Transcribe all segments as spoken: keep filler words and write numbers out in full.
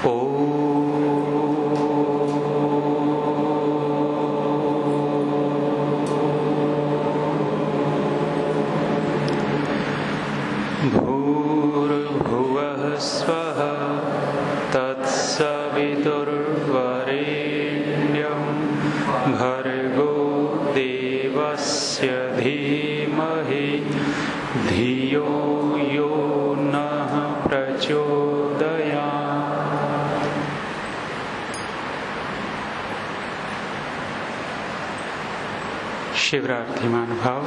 भूर्भुवः स्वः तत्सवितुर्वरेण्यं भर्गो देवस्य धीमहि धियो यो नः प्रचोदयात्। शिवरात्रि महानुभाव,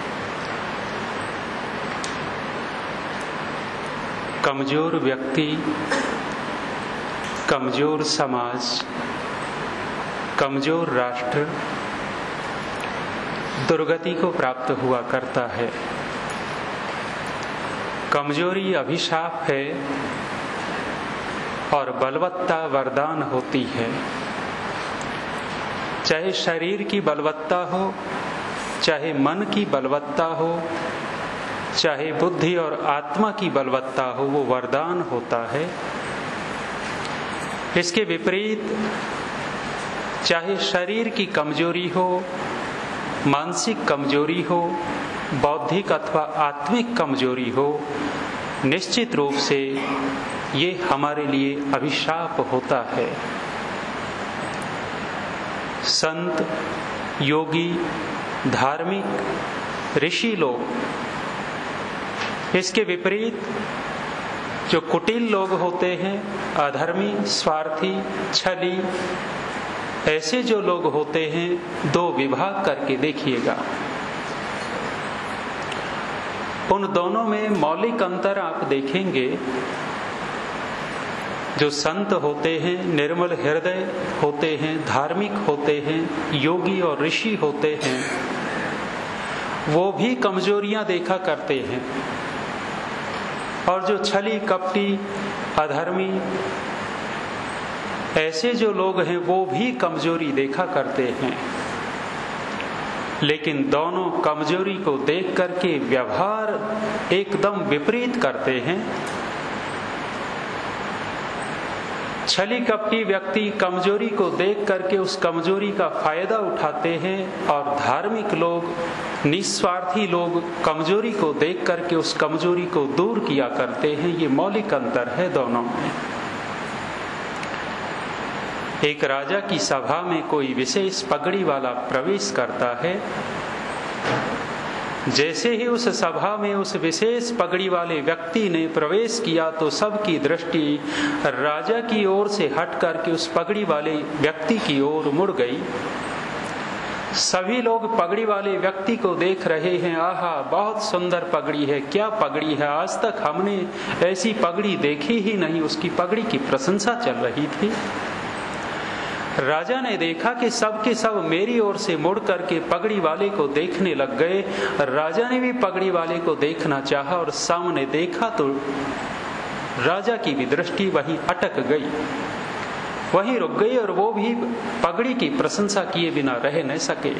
कमजोर व्यक्ति, कमजोर समाज, कमजोर राष्ट्र दुर्गति को प्राप्त हुआ करता है। कमजोरी अभिशाप है और बलवत्ता वरदान होती है। चाहे शरीर की बलवत्ता हो, चाहे मन की बलवत्ता हो, चाहे बुद्धि और आत्मा की बलवत्ता हो, वो वरदान होता है। इसके विपरीत चाहे शरीर की कमजोरी हो, मानसिक कमजोरी हो, बौद्धिक अथवा आत्मिक कमजोरी हो, निश्चित रूप से ये हमारे लिए अभिशाप होता है। संत, योगी, धार्मिक, ऋषि लोग, इसके विपरीत जो कुटिल लोग होते हैं, अधर्मी, स्वार्थी, छली, ऐसे जो लोग होते हैं, दो विभाग करके देखिएगा। उन दोनों में मौलिक अंतर आप देखेंगे। जो संत होते हैं, निर्मल हृदय होते हैं, धार्मिक होते हैं, योगी और ऋषि होते हैं, वो भी कमजोरियां देखा करते हैं। और जो छली, कपटी, अधर्मी, ऐसे जो लोग हैं, वो भी कमजोरी देखा करते हैं। लेकिन दोनों कमजोरी को देख करके व्यवहार एकदम विपरीत करते हैं। छली कपटी व्यक्ति कमजोरी को देख करके उस कमजोरी का फायदा उठाते हैं, और धार्मिक लोग, निस्वार्थी लोग कमजोरी को देख करके उस कमजोरी को दूर किया करते हैं। ये मौलिक अंतर है दोनों में। एक राजा की सभा में कोई विशेष पगड़ी वाला प्रवेश करता है। जैसे ही उस सभा में उस विशेष पगड़ी वाले व्यक्ति ने प्रवेश किया तो सबकी दृष्टि राजा की ओर से हट करके उस पगड़ी वाले व्यक्ति की ओर मुड़ गई। सभी लोग पगड़ी वाले व्यक्ति को देख रहे हैं। आहा, बहुत सुंदर पगड़ी है, क्या पगड़ी है, आज तक हमने ऐसी पगड़ी देखी ही नहीं। उसकी पगड़ी की प्रशंसा चल रही थी। राजा ने देखा कि सब के सब मेरी ओर से मुड़ करके पगड़ी वाले को देखने लग गए। राजा ने भी पगड़ी वाले को देखना चाहा और सामने देखा तो राजा की भी दृष्टि वहीं अटक गई, वहीं रुक गई, और वो भी पगड़ी की प्रशंसा किए बिना रह न सके।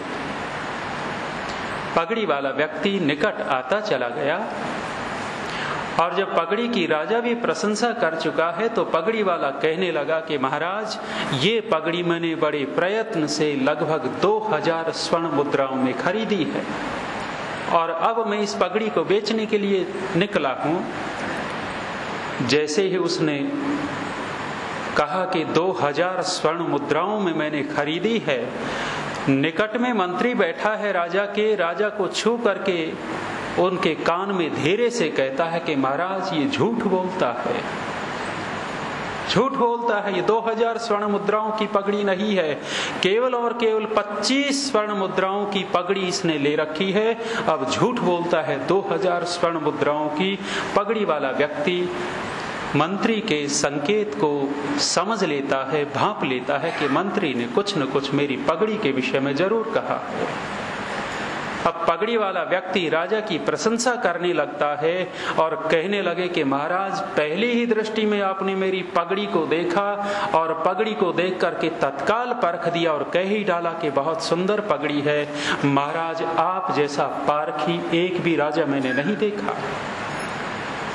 पगड़ी वाला व्यक्ति निकट आता चला गया, और जब पगड़ी की राजा भी प्रशंसा कर चुका है तो पगड़ी वाला कहने लगा कि महाराज, ये पगड़ी मैंने बड़े प्रयत्न से लगभग दो हजार स्वर्ण मुद्राओं में खरीदी है, और अब मैं इस पगड़ी को बेचने के लिए निकला हूं। जैसे ही उसने कहा कि दो हजार स्वर्ण मुद्राओं में मैंने खरीदी है, निकट में मंत्री बैठा है राजा के, राजा को छू करके उनके कान में धीरे से कहता है कि महाराज, ये झूठ बोलता है, झूठ बोलता है, ये दो हजार स्वर्ण मुद्राओं की पगड़ी नहीं है, केवल और केवल पच्चीस स्वर्ण मुद्राओं की पगड़ी इसने ले रखी है, अब झूठ बोलता है। दो हजार स्वर्ण मुद्राओं की पगड़ी वाला व्यक्ति मंत्री के संकेत को समझ लेता है, भांप लेता है कि मंत्री ने कुछ न कुछ मेरी पगड़ी के विषय में जरूर कहा है। अब पगड़ी वाला व्यक्ति राजा की प्रशंसा करने लगता है और कहने लगे कि महाराज, पहली ही दृष्टि में आपने मेरी पगड़ी को देखा और पगड़ी को देख करके तत्काल परख दिया और कह ही डाला कि बहुत सुंदर पगड़ी है। महाराज, आप जैसा पारखी एक भी राजा मैंने नहीं देखा।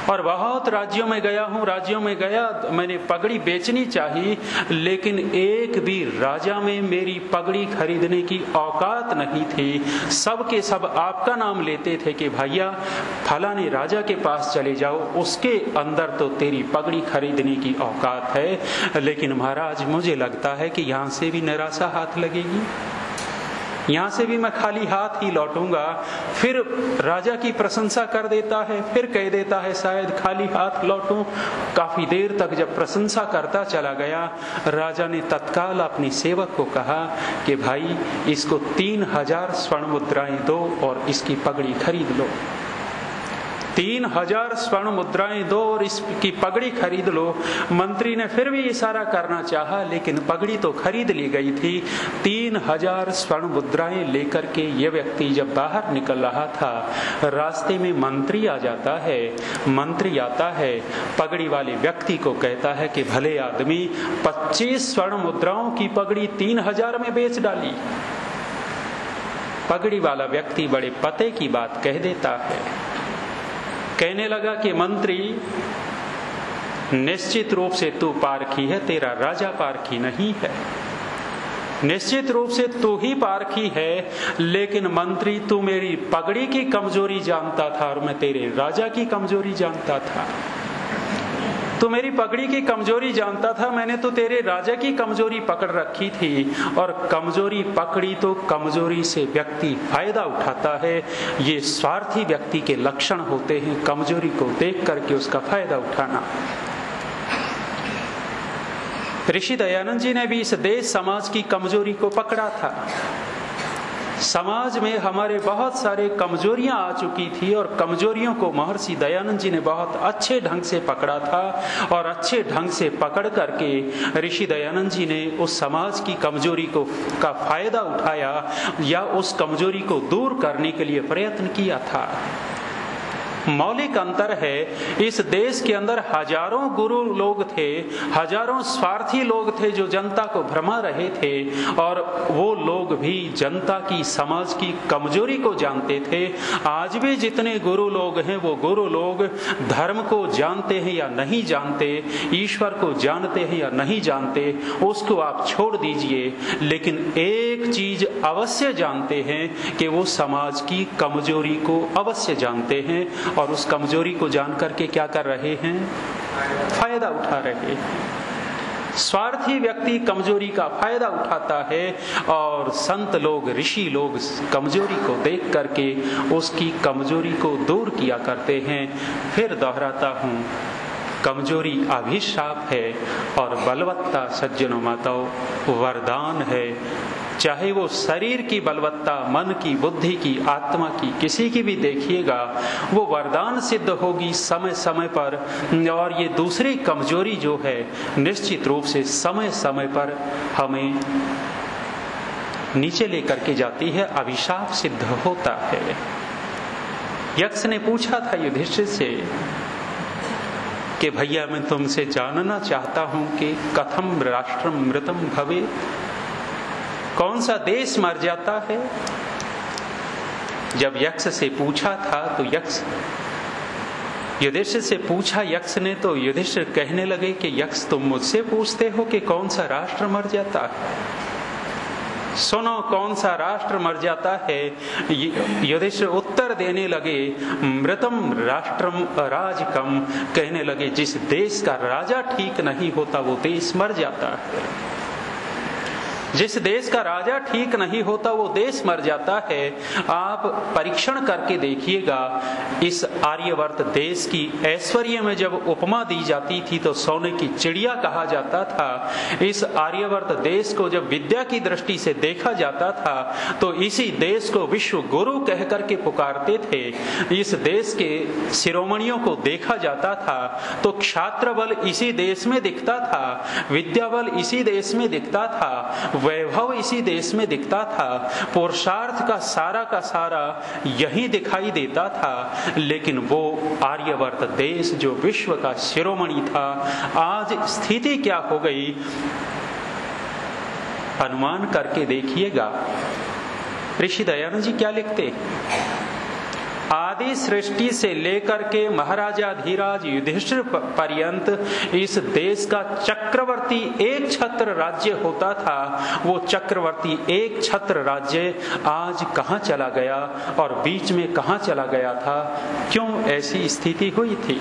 और बहुत राज्यों में गया हूँ, राज्यों में गया, मैंने पगड़ी बेचनी चाहिए, लेकिन एक भी राजा में मेरी पगड़ी खरीदने की औकात नहीं थी। सब के सब आपका नाम लेते थे कि भैया फलाने राजा के पास चले जाओ, उसके अंदर तो तेरी पगड़ी खरीदने की औकात है। लेकिन महाराज मुझे लगता है कि यहाँ से भी निराशा हाथ लगेगी, यहाँ से भी मैं खाली हाथ ही लौटूंगा। फिर राजा की प्रशंसा कर देता है, फिर कह देता है शायद खाली हाथ लौटूं। काफी देर तक जब प्रशंसा करता चला गया, राजा ने तत्काल अपनी सेवक को कहा कि भाई इसको तीन हजार स्वर्ण मुद्राएं दो और इसकी पगड़ी खरीद लो। तीन हजार स्वर्ण मुद्राएं दो और इसकी पगड़ी खरीद लो। मंत्री ने फिर भी इशारा करना चाहा, लेकिन पगड़ी तो खरीद ली गई थी। तीन हजार स्वर्ण मुद्राएं लेकर के ये व्यक्ति जब बाहर निकल रहा था, रास्ते में मंत्री आ जाता है। मंत्री आता है, पगड़ी वाले व्यक्ति को कहता है कि भले आदमी, पच्चीस स्वर्ण मुद्राओं की पगड़ी तीन हजार में बेच डाली। पगड़ी वाला व्यक्ति बड़े पते की बात कह देता है, कहने लगा कि मंत्री निश्चित रूप से तू पारखी है, तेरा राजा पारखी नहीं है। निश्चित रूप से तू ही पारखी है, लेकिन मंत्री तू मेरी पगड़ी की कमजोरी जानता था और मैं तेरे राजा की कमजोरी जानता था। तू मेरी पगड़ी की कमजोरी जानता था, मैंने तो तेरे राजा की कमजोरी पकड़ रखी थी। और कमजोरी पकड़ी तो कमजोरी से व्यक्ति फायदा उठाता है। ये स्वार्थी व्यक्ति के लक्षण होते हैं, कमजोरी को देख करके उसका फायदा उठाना। ऋषि दयानंद जी ने भी इस देश समाज की कमजोरी को पकड़ा था। समाज में हमारे बहुत सारे कमजोरियां आ चुकी थी और कमजोरियों को महर्षि दयानंद जी ने बहुत अच्छे ढंग से पकड़ा था। और अच्छे ढंग से पकड़ करके ऋषि दयानंद जी ने उस समाज की कमजोरी को का फायदा उठाया या उस कमजोरी को दूर करने के लिए प्रयत्न किया था। मौलिक अंतर है, इस देश के अंदर हजारों गुरु लोग थे, हजारों स्वार्थी लोग थे जो जनता को भरमा रहे थे, और वो लोग भी जनता की, समाज की कमजोरी को जानते थे। आज भी जितने गुरु लोग हैं वो गुरु लोग धर्म को जानते हैं या नहीं जानते, ईश्वर को जानते हैं या नहीं जानते, उसको आप छोड़ दीजिए, लेकिन एक चीज अवश्य जानते हैं कि वो समाज की कमजोरी को अवश्य जानते हैं और उस कमजोरी को जान करके क्या कर रहे हैं, फायदा उठा रहे हैं। स्वार्थी व्यक्ति कमजोरी का फायदा उठाता है और संत लोग, ऋषि लोग कमजोरी को देख करके उसकी कमजोरी को दूर किया करते हैं। फिर दोहराता हूं, कमजोरी अभिशाप है और बलवत्ता सज्जनों माताओं वरदान है। चाहे वो शरीर की बलवत्ता, मन की, बुद्धि की, आत्मा की, किसी की भी देखिएगा, वो वरदान सिद्ध होगी समय समय पर। और ये दूसरी कमजोरी जो है निश्चित रूप से समय समय पर हमें नीचे लेकर के जाती है, अभिशाप सिद्ध होता है। यक्ष ने पूछा था युधिष्ठिर से कि भैया मैं तुमसे जानना चाहता हूं कि कथम राष्ट्रम मृतम भवे, कौन सा देश मर जाता है। जब यक्ष से पूछा था तो यक्ष युधिष्ठिर से पूछा यक्ष ने, तो युधिष्ठिर कहने लगे कि यक्ष तुम मुझसे पूछते हो कि कौन सा राष्ट्र मर जाता है। सुनो कौन सा राष्ट्र मर जाता है। युधिष्ठिर उत्तर देने लगे, मृतम राष्ट्रम राजकम, कहने लगे जिस देश का राजा ठीक नहीं होता वो देश मर जाता है। जिस देश का राजा ठीक नहीं होता वो देश मर जाता है। आप परीक्षण करके देखिएगा, इस आर्यवर्त देश की ऐश्वर्य में जब उपमा दी जाती थी तो सोने की चिड़िया कहा जाता था। इस आर्यवर्त देश को जब विद्या की दृष्टि से देखा जाता था तो इसी देश को विश्व गुरु कह करके पुकारते थे। इस देश के शिरोमणियों को देखा जाता था तो क्षात्र बल इसी देश में दिखता था, विद्या बल इसी देश में दिखता था, वैभव इसी देश में दिखता था, पुरुषार्थ का सारा का सारा यही दिखाई देता था। लेकिन वो आर्यवर्त देश जो विश्व का शिरोमणि था, आज स्थिति क्या हो गई अनुमान करके देखिएगा। ऋषि दयानंद जी क्या लिखते, आदि सृष्टि से लेकर के महाराजा धीराज युधिष्ठिर पर्यंत इस देश का चक्रवर्ती एक छत्र राज्य होता था। वो चक्रवर्ती एक छत्र राज्य आज कहाँ चला गया और बीच में कहाँ चला गया था? क्यों ऐसी स्थिति हुई थी?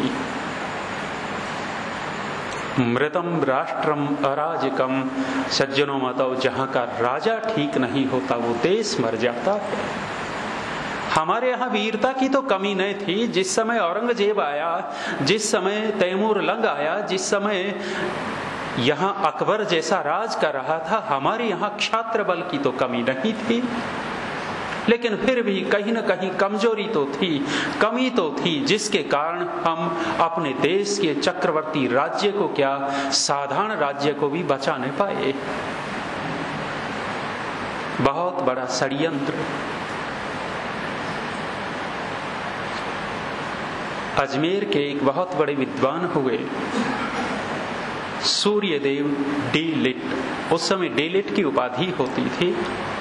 मृतम राष्ट्रम अराजकम। सज्जनों माताओं, जहाँ का राजा ठीक नहीं होता वो देश मर जाता है। हमारे यहाँ वीरता की तो कमी नहीं थी। जिस समय औरंगजेब आया, जिस समय तैमूर लंग आया, जिस समय यहाँ अकबर जैसा राज कर रहा था, हमारे यहाँ क्षात्र बल की तो कमी नहीं थी। लेकिन फिर भी कहीं न कहीं कमजोरी तो थी, कमी तो थी, जिसके कारण हम अपने देश के चक्रवर्ती राज्य को क्या, साधारण राज्य को भी बचा नहीं पाए। बहुत बड़ा षड्यंत्र। अजमेर के एक बहुत बड़े विद्वान हुए सूर्यदेव डी लिट। उस समय डी लिट की उपाधि होती थी।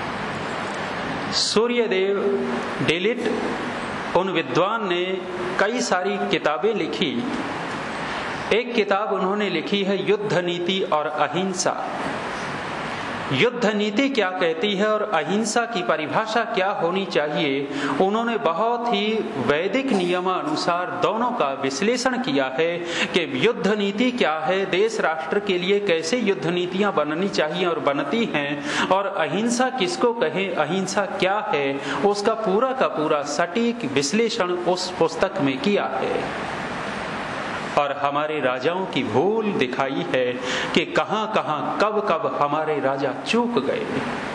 सूर्यदेव डी लिट, उन विद्वान ने कई सारी किताबें लिखी। एक किताब उन्होंने लिखी है युद्ध नीति और अहिंसा। युद्ध नीति क्या कहती है और अहिंसा की परिभाषा क्या होनी चाहिए, उन्होंने बहुत ही वैदिक नियमानुसार दोनों का विश्लेषण किया है कि युद्ध नीति क्या है, देश राष्ट्र के लिए कैसे युद्ध नीतियां बननी चाहिए और बनती हैं, और अहिंसा किसको कहें, अहिंसा क्या है, उसका पूरा का पूरा सटीक विश्लेषण उस पुस्तक में किया है। और हमारे राजाओं की भूल दिखाई है कि कहां कहां कब कब हमारे राजा चूक गए।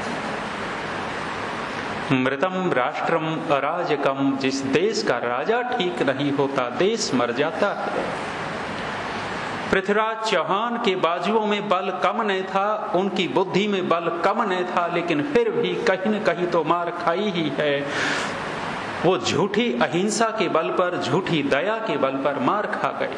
मृतम राष्ट्रम अराजकम। जिस देश का राजा ठीक नहीं होता, देश मर जाता है। पृथ्वीराज चौहान के बाजुओं में बल कम नहीं था, उनकी बुद्धि में बल कम नहीं था, लेकिन फिर भी कहीं न कहीं तो मार खाई ही है। वो झूठी अहिंसा के बल पर, झूठी दया के बल पर मार खा गए।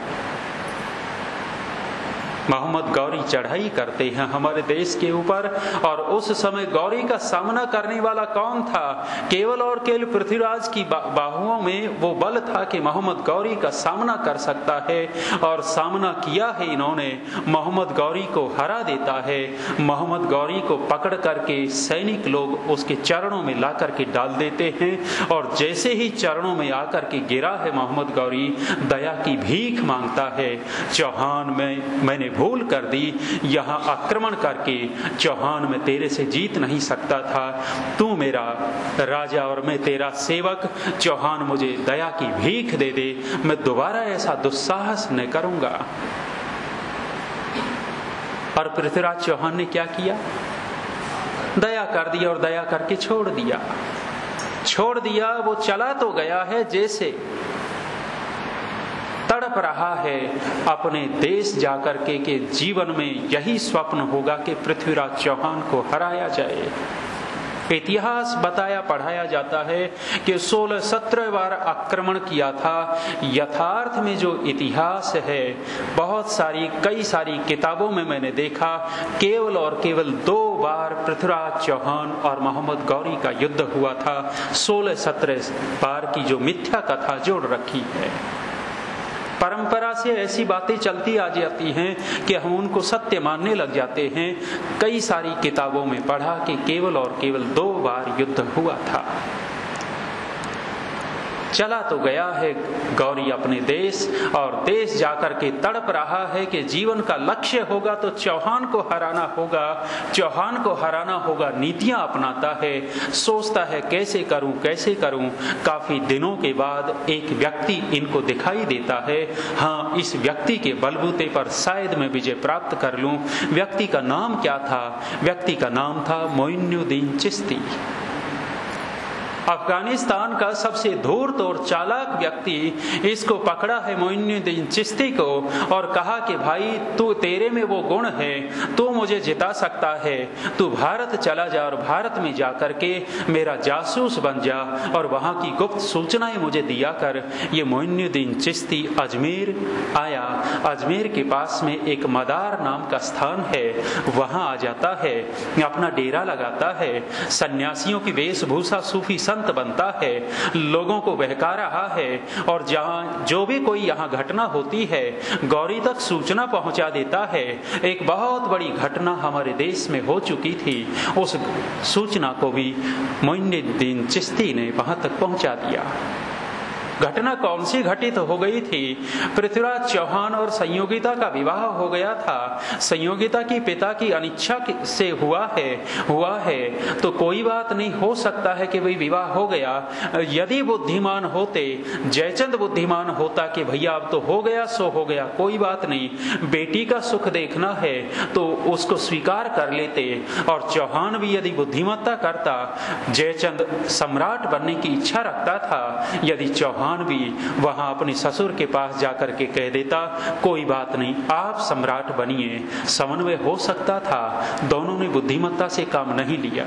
मोहम्मद गौरी चढ़ाई करते हैं हमारे देश के ऊपर, और उस समय गौरी का सामना करने वाला कौन था? केवल और केवल पृथ्वीराज की बाहुओं में वो बल था कि मोहम्मद गौरी का सामना कर सकता है, और सामना किया है इन्होंने। मोहम्मद गौरी को हरा देता है। मोहम्मद गौरी को पकड़ करके सैनिक लोग उसके चरणों में ला करके डाल देते हैं, और जैसे ही चरणों में आकर के गिरा है मोहम्मद गौरी, दया की भीख मांगता है। चौहान में मैंने भूल कर दी, यहाँ आक्रमण करके चौहान में तेरे से जीत नहीं सकता था। तू मेरा राजा और मैं तेरा सेवक, चौहान मुझे दया की भीख दे दे, मैं दोबारा ऐसा दुस्साहस न करूंगा। और पृथ्वीराज चौहान ने क्या किया? दया कर दिया, और दया करके छोड़ दिया। छोड़ दिया, वो चला तो गया है, जैसे तड़प रहा है अपने देश जाकर के के जीवन में यही स्वप्न होगा कि पृथ्वीराज चौहान को हराया जाए। इतिहास बताया पढ़ाया जाता है कि सोलह सत्रह बार आक्रमण किया था। यथार्थ में जो इतिहास है, बहुत सारी कई सारी किताबों में मैंने देखा, केवल और केवल दो बार पृथ्वीराज चौहान और मोहम्मद गौरी का युद्ध हुआ था। सोलह सत्रह बार की जो मिथ्या कथा जोड़ रखी है। परंपरा से ऐसी बातें चलती आ जाती हैं कि हम उनको सत्य मानने लग जाते हैं। कई सारी किताबों में पढ़ा कि केवल और केवल दो बार युद्ध हुआ था। चला तो गया है गौरी अपने देश, और देश जाकर के तड़प रहा है कि जीवन का लक्ष्य होगा तो चौहान को हराना होगा, चौहान को हराना होगा। नीतियां अपनाता है, सोचता है कैसे करूं कैसे करूं। काफी दिनों के बाद एक व्यक्ति इनको दिखाई देता है। हाँ, इस व्यक्ति के बलबूते पर शायद मैं विजय प्राप्त कर लूं। व्यक्ति का नाम क्या था? व्यक्ति का नाम था मोइनुद्दीन चिश्ती। अफगानिस्तान का सबसे धूर्त और चालाक व्यक्ति इसको पकड़ा है मोइनुद्दीन चिश्ती को, और कहा कि भाई तू, तेरे में वो गुण है, तू मुझे जिता सकता है, तू भारत चला जा और भारत में जाकर के मेरा जासूस बन जा और वहां की गुप्त सूचनाएं मुझे दिया कर। ये मोइनुद्दीन चिश्ती अजमेर आया। अजमेर के पास में एक मदार नाम का स्थान है, वहां आ जाता है, अपना डेरा लगाता है। सन्यासियों की वेशभूषा सूफी संत संत बनता है, लोगों को बहका रहा है और जहां जो भी कोई यहाँ घटना होती है गौरी तक सूचना पहुंचा देता है। एक बहुत बड़ी घटना हमारे देश में हो चुकी थी, उस सूचना को भी मोइनुद्दीन चिश्ती ने वहां तक पहुंचा दिया। घटना कौन सी घटित हो गई थी? पृथ्वीराज चौहान और संयोगिता का विवाह हो गया था। संयोगिता की पिता की अनिच्छा से हुआ है हुआ है तो कोई बात नहीं, हो सकता है कि भाई विवाह हो गया। यदि बुद्धिमान होते, जयचंद बुद्धिमान होता कि भैया अब तो हो गया सो हो गया, कोई बात नहीं, बेटी का सुख देखना है तो उसको स्वीकार कर लेते। और चौहान भी यदि बुद्धिमत्ता करता, जयचंद सम्राट बनने की इच्छा रखता था, यदि चौहान भी वहां अपने ससुर के पास जाकर के कह देता कोई बात नहीं आप सम्राट बनिए, समन्वय हो सकता था। दोनों ने बुद्धिमत्ता से काम नहीं लिया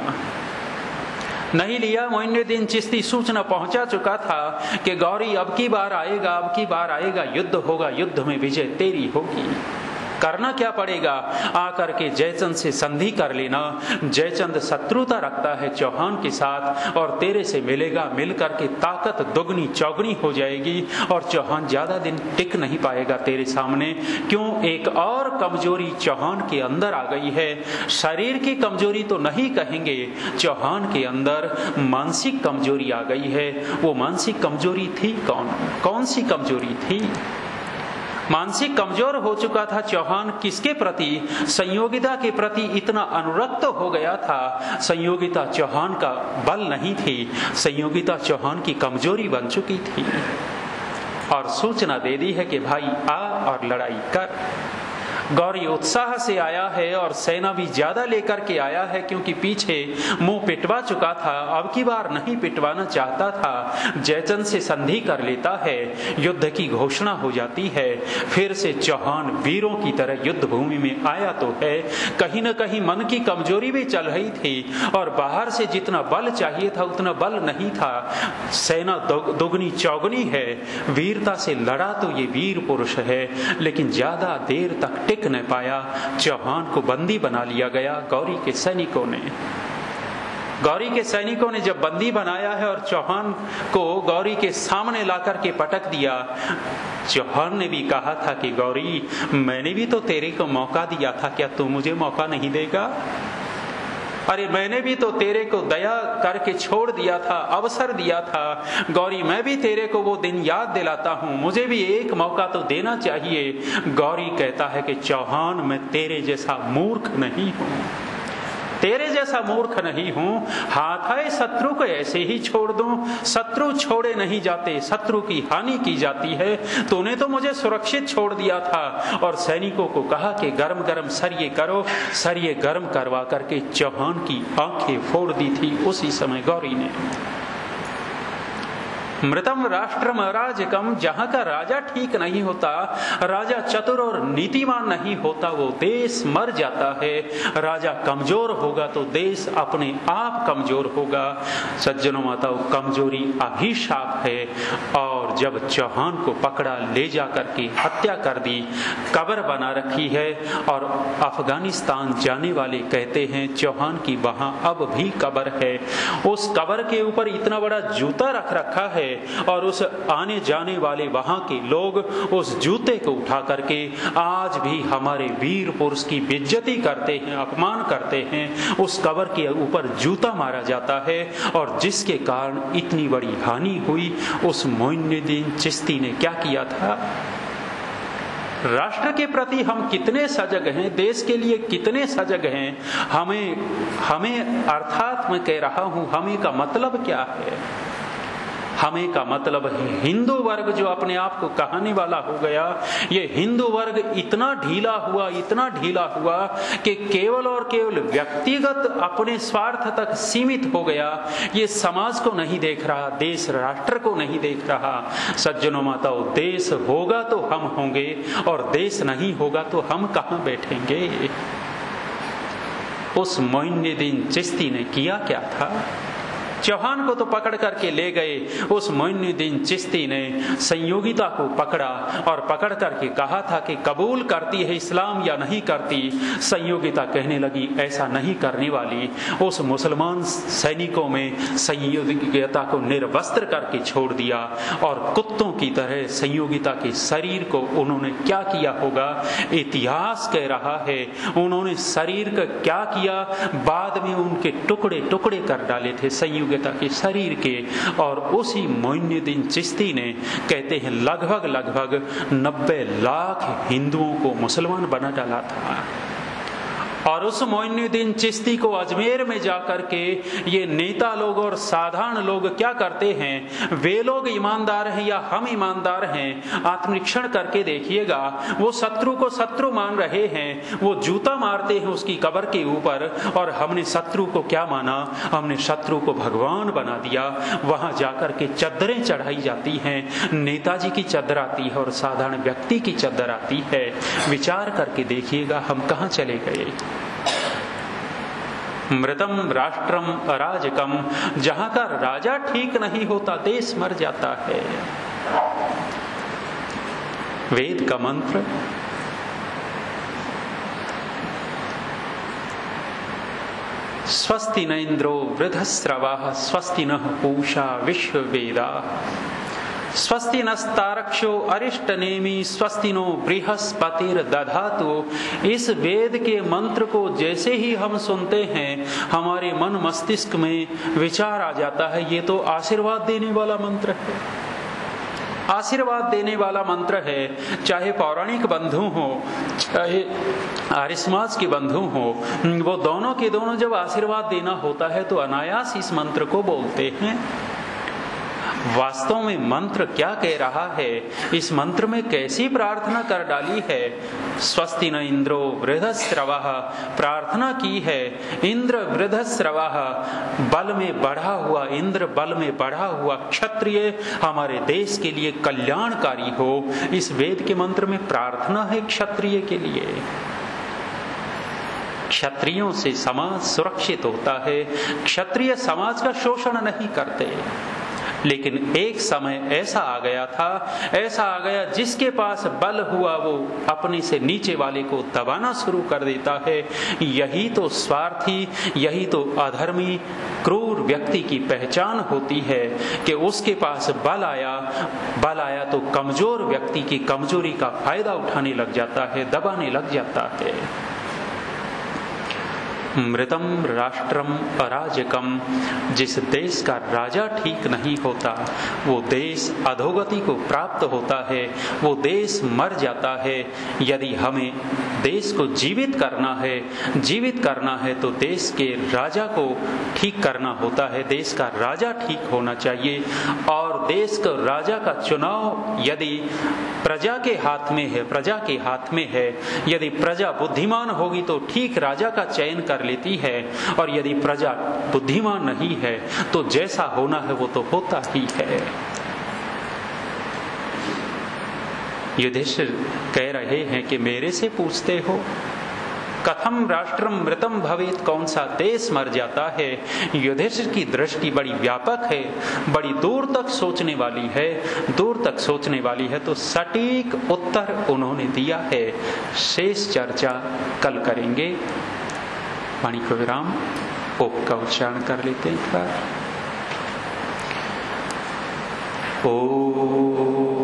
नहीं लिया मोइनुद्दीन चिश्ती सूचना पहुंचा चुका था कि गौरी अब की बार आएगा, अब की बार आएगा, युद्ध होगा, युद्ध में विजय तेरी होगी। करना क्या पड़ेगा? आकर के जयचंद से संधि कर लेना। जयचंद शत्रुता रखता है चौहान के साथ और तेरे से मिलेगा, मिल करके ताकत दुगनी चौगनी हो जाएगी और चौहान ज्यादा दिन टिक नहीं पाएगा तेरे सामने। क्यों? एक और कमजोरी चौहान के अंदर आ गई है। शरीर की कमजोरी तो नहीं कहेंगे, चौहान के अंदर मानसिक कमजोरी आ गई है। वो मानसिक कमजोरी थी कौन? कौन सी कमजोरी थी? मानसिक कमजोर हो चुका था चौहान। किसके प्रति? संयोगिता के प्रति इतना अनुरक्त हो गया था। संयोगिता चौहान का बल नहीं थी, संयोगिता चौहान की कमजोरी बन चुकी थी और सूचना दे दी है कि भाई आ और लड़ाई कर। गौरी उत्साह से आया है और सेना भी ज्यादा लेकर के आया है, क्योंकि पीछे मुंह पिटवा चुका था, अब की बार नहीं पिटवाना चाहता था। जयचंद से संधि कर लेता है, युद्ध की घोषणा हो जाती है। फिर से चौहान वीरों की तरह युद्ध भूमि में आया तो है, कहीं न कहीं मन की कमजोरी भी चल रही थी और बाहर से जितना बल चाहिए था उतना बल नहीं था। सेना दुगनी चौगनी है, वीरता से लड़ा तो ये वीर पुरुष है, लेकिन ज्यादा देर तक टिक न पाया। चौहान को बंदी बना लिया गया गौरी के सैनिकों ने। गौरी के सैनिकों ने जब बंदी बनाया है और चौहान को गौरी के सामने लाकर के पटक दिया, चौहान ने भी कहा था कि गौरी मैंने भी तो तेरे को मौका दिया था, क्या तू मुझे मौका नहीं देगा? अरे मैंने भी तो तेरे को दया करके छोड़ दिया था, अवसर दिया था। गौरी मैं भी तेरे को वो दिन याद दिलाता हूँ, मुझे भी एक मौका तो देना चाहिए। गौरी कहता है कि चौहान मैं तेरे जैसा मूर्ख नहीं हूँ, तेरे जैसा मूर्ख नहीं हूं। हाथ आए शत्रु को ऐसे ही छोड़ दूं? शत्रु छोड़े नहीं जाते, शत्रु की हानि की जाती है। तूने तो मुझे सुरक्षित छोड़ दिया था। और सैनिकों को कहा कि गरम गरम सरिये करो। सरिये गरम करवा करके चौहान की आंखें फोड़ दी थी उसी समय गौरी ने। मृतम राष्ट्रम अराजकम, जहां का राजा ठीक नहीं होता, राजा चतुर और नीतिमान नहीं होता, वो देश मर जाता है। राजा कमजोर होगा तो देश अपने आप कमजोर होगा। सज्जनों माताओं, कमजोरी अभिशाप है। और जब चौहान को पकड़ा, ले जा करके हत्या कर दी, कब्र बना रखी है। और अफगानिस्तान जाने वाले कहते हैं चौहान की वहां अब भी कब्र है। उस कब्र के ऊपर इतना बड़ा जूता रख रखा है और उस आने जाने वाले वहां के लोग उस जूते को उठा करके आज भी हमारे वीर पुरुष की बेइज्जती करते हैं, अपमान करते हैं। उस कब्र के ऊपर जूता मारा जाता है और जिसके कारण इतनी बड़ी हानि हुई। उस मोइनुद्दीन चिश्ती ने क्या किया था? राष्ट्र के प्रति हम कितने सजग हैं, देश के लिए कितने सजग हैं। हमें हमें अर्थात मैं कह रहा हूं, हमें का मतलब क्या है? हमें का मतलब है हिंदू वर्ग जो अपने आप को कहने वाला हो गया, ये हिंदू वर्ग इतना ढीला हुआ, इतना ढीला हुआ कि केवल और केवल व्यक्तिगत अपने स्वार्थ तक सीमित हो गया। ये समाज को नहीं देख रहा, देश राष्ट्र को नहीं देख रहा। सज्जनों माताओं, देश होगा तो हम होंगे और देश नहीं होगा तो हम कहां बैठेंगे? उस मोइनुद्दीन चिश्ती ने किया क्या था? चौहान को तो पकड़ करके ले गए। उस मोइनुद्दीन चिश्ती ने संयोगिता को पकड़ा और पकड़ करके कहा था कि कबूल करती है इस्लाम या नहीं करती। संयोगिता कहने लगी ऐसा नहीं करने वाली। उस मुसलमान सैनिकों में संयोगिता को निर्वस्त्र करके छोड़ दिया और कुत्तों की तरह संयोगिता के शरीर को उन्होंने क्या किया होगा इतिहास कह रहा है। उन्होंने शरीर का क्या किया, बाद में उनके टुकड़े टुकड़े कर डाले थे संयोगिता के शरीर के। और उसी मोइनुद्दीन चिश्ती ने कहते हैं लगभग लगभग नब्बे लाख हिंदुओं को मुसलमान बना डाला था। और उस मोइनुद्दीन चिश्ती को अजमेर में जाकर के ये नेता लोग और साधारण लोग क्या करते हैं, वे लोग ईमानदार हैं या हम ईमानदार हैं, आत्मनिरीक्षण करके देखिएगा। वो शत्रु को शत्रु मान रहे हैं, वो जूता मारते हैं उसकी कब्र के ऊपर, और हमने शत्रु को क्या माना, हमने शत्रु को भगवान बना दिया। वहां जाकर के चद्दरें चढ़ाई जाती हैं, नेताजी की चद्दर आती है और साधारण व्यक्ति की चद्दर आती है। विचार करके देखिएगा हम कहां चले गए। मृतम राष्ट्रम अराजकम, जहां का राजा ठीक नहीं होता देश मर जाता है। वेद का मंत्र स्वस्ति न इंद्रो वृद्धस्रवाः स्वस्ति नः पूषा विश्ववेदाः स्वस्ति नस्तारक्षो अरिष्टनेमि स्वस्ति नो बृहस्पतिर्दधातु। इस वेद के मंत्र को जैसे ही हम सुनते हैं हमारे मन मस्तिष्क में विचार आ जाता है, ये तो आशीर्वाद देने वाला मंत्र है, आशीर्वाद देने वाला मंत्र है। चाहे पौराणिक बंधु हो, चाहे आर्य समाज के बंधु हो, वो दोनों के दोनों जब आशीर्वाद देना होता है तो अनायास इस मंत्र को बोलते हैं। वास्तव में मंत्र क्या कह रहा है, इस मंत्र में कैसी प्रार्थना कर डाली है। स्वस्ति न इंद्रो वृद्धस्रवाः, प्रार्थना की है इंद्र वृद्धस्रवाः, बल में बढ़ा हुआ इंद्र, बल में बढ़ा हुआ क्षत्रिय हमारे देश के लिए कल्याणकारी हो। इस वेद के मंत्र में प्रार्थना है क्षत्रिय के लिए। क्षत्रियों से समाज सुरक्षित होता है, क्षत्रिय समाज का शोषण नहीं करते। लेकिन एक समय ऐसा आ गया था, ऐसा आ गया जिसके पास बल हुआ वो अपने से नीचे वाले को दबाना शुरू कर देता है। यही तो स्वार्थी, यही तो अधर्मी क्रूर व्यक्ति की पहचान होती है कि उसके पास बल आया, बल आया तो कमजोर व्यक्ति की कमजोरी का फायदा उठाने लग जाता है, दबाने लग जाता है। मृतम राष्ट्रम अराजकम, जिस देश का राजा ठीक नहीं होता वो देश अधोगति को प्राप्त होता है, वो देश मर जाता है। यदि हमें देश को जीवित करना है, जीवित करना है तो देश के राजा को ठीक करना होता है, देश का राजा ठीक होना चाहिए। और देश का राजा का चुनाव यदि प्रजा के हाथ में है, प्रजा के हाथ में है, यदि प्रजा बुद्धिमान होगी तो ठीक राजा का चयन कर लेती है, और यदि प्रजा बुद्धिमान नहीं है तो जैसा होना है वो तो होता ही है। युधिष्ठिर कह रहे हैं कि मेरे से पूछते हो कथम राष्ट्रम मृतम भवेत, कौन सा देश मर जाता है। युधिष्ठिर की दृष्टि बड़ी व्यापक है, बड़ी दूर तक सोचने वाली है, दूर तक सोचने वाली है। तो सटीक उत्तर उन्होंने दिया है। शेष चर्चा कल करेंगे। वाणी को विराम, ओम का उच्चारण कर लेते हैं एक बार। ओ